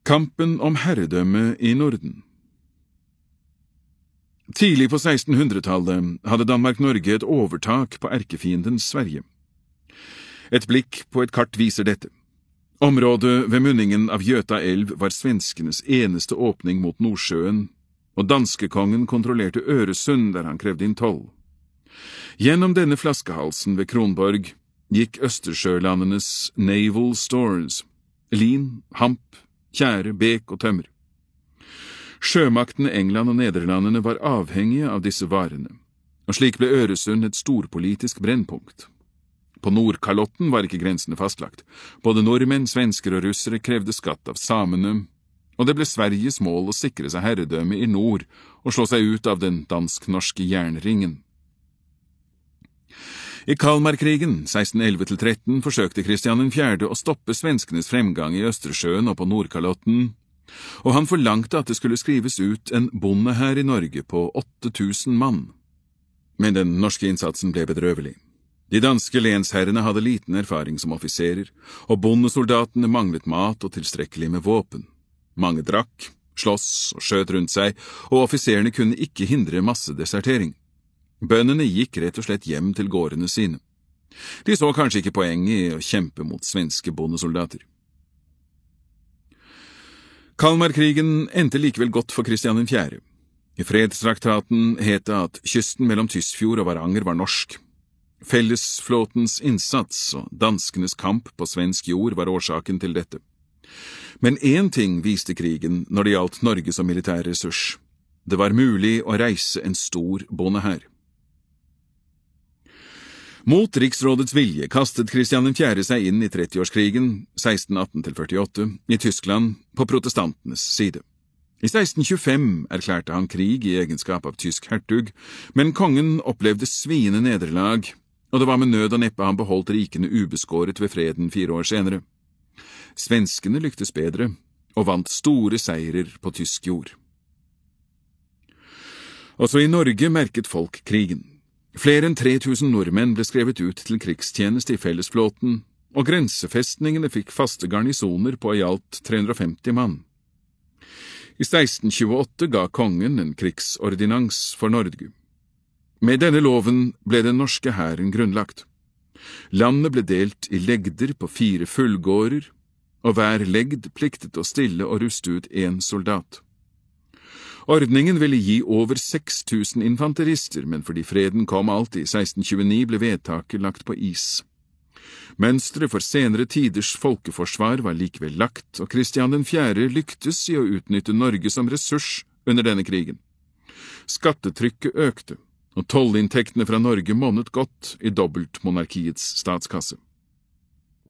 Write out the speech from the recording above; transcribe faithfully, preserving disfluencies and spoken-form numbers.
Kampen om herredømme i Norden. Tidlig på sekstenhundretallet hadde Danmark-Norge et overtak på erkefienden Sverige. Et blikk på et kart viser dette. Området ved munningen av Göta elv var svenskenes eneste åpning mot Nordsjøen, og danskekongen kontrollerte Øresund der han krevde inn toll. Gjennom denne flaskehalsen ved Kronborg gikk Østersjølandenes naval stores, lin, hamp, tjære, bek og tømmer. Sjømaktene England og Nederlandene var avhengige av disse varene, og slik ble Øresund et storpolitisk brennpunkt. På Nordkalotten var ikke grensene fastlagt. Både nordmenn, svensker og russere krevde skatt av samene, og det ble Sveriges mål å sikre seg herredømme i nord og slå seg ut av den dansk-norske jernringen. I Kalmarkrigen seksten elleve til tretten forsøkte Kristian den fjerde å stoppe svenskenes fremgang i Østersjøen og på Nordkalotten, og han forlangte at det skulle skrives ut en bondehær i Norge på åtte tusen mann. Men den norske innsatsen ble bedrøvelig. De danske lensherrene hadde liten erfaring som offiserer, og bondesoldatene manglet mat og tilstrekkelig med våpen. Mange drakk, slåss og skjøt rundt seg, og offiserene kunne ikke hindre massedesertering. Bøndene gikk rett og slett hjem til gårdene sine. De så kanskje ikke poenget i å kjempe mot svenske bondesoldater. Kalmarkrigen endte likevel godt for Kristian den fjerde. I fredstraktaten het det at kysten mellom Tysfjord og Varanger var norsk. Fellesflåtens innsats og danskenes kamp på svensk jord var årsaken til dette. Men én ting viste krigen når det gjaldt Norge som militær ressurs. Det var mulig å reise en stor bondehær. Mot riksrådets vilje kastet Kristian den fjerde seg inn i trettiårskrigen, seksten atten til førtiåtte, i Tyskland på protestantenes side. I seksten tjuefem erklærte han krig i egenskap av tysk hertug, men kongen opplevde sviende nederlag, og det var med nød og neppe han beholdt rikene ubeskåret ved freden fire år senere. Svenskene lyktes bedre, og vant store seirer på tysk jord. Også i Norge merket folk krigen. Flere enn tre tusen nordmenn ble skrevet ut til krigstjeneste i fellesflåten, og grensefestningene fikk faste garnisoner på i alt tre hundre og femti mann. I seksten tjueåtte ga kongen en krigsordinans for Norge. Med denne loven ble den norske hæren grunnlagt. Landet ble delt i legder på fire fullgårder, og hver legd pliktet å stille og ruste ut en soldat. Ordningen ville gi over seks tusen infanterister, men fordi freden kom alltid i seksten tjueni ble vedtaket lagt på is. Mønstret for senere tiders folkeforsvar var likevel lagt, og Kristian den fjerde lyktes i å utnytte Norge som ressurs under denne krigen. Skattetrykket økte, og tollinntektene fra Norge monnet godt i dobbeltmonarkiets statskasse.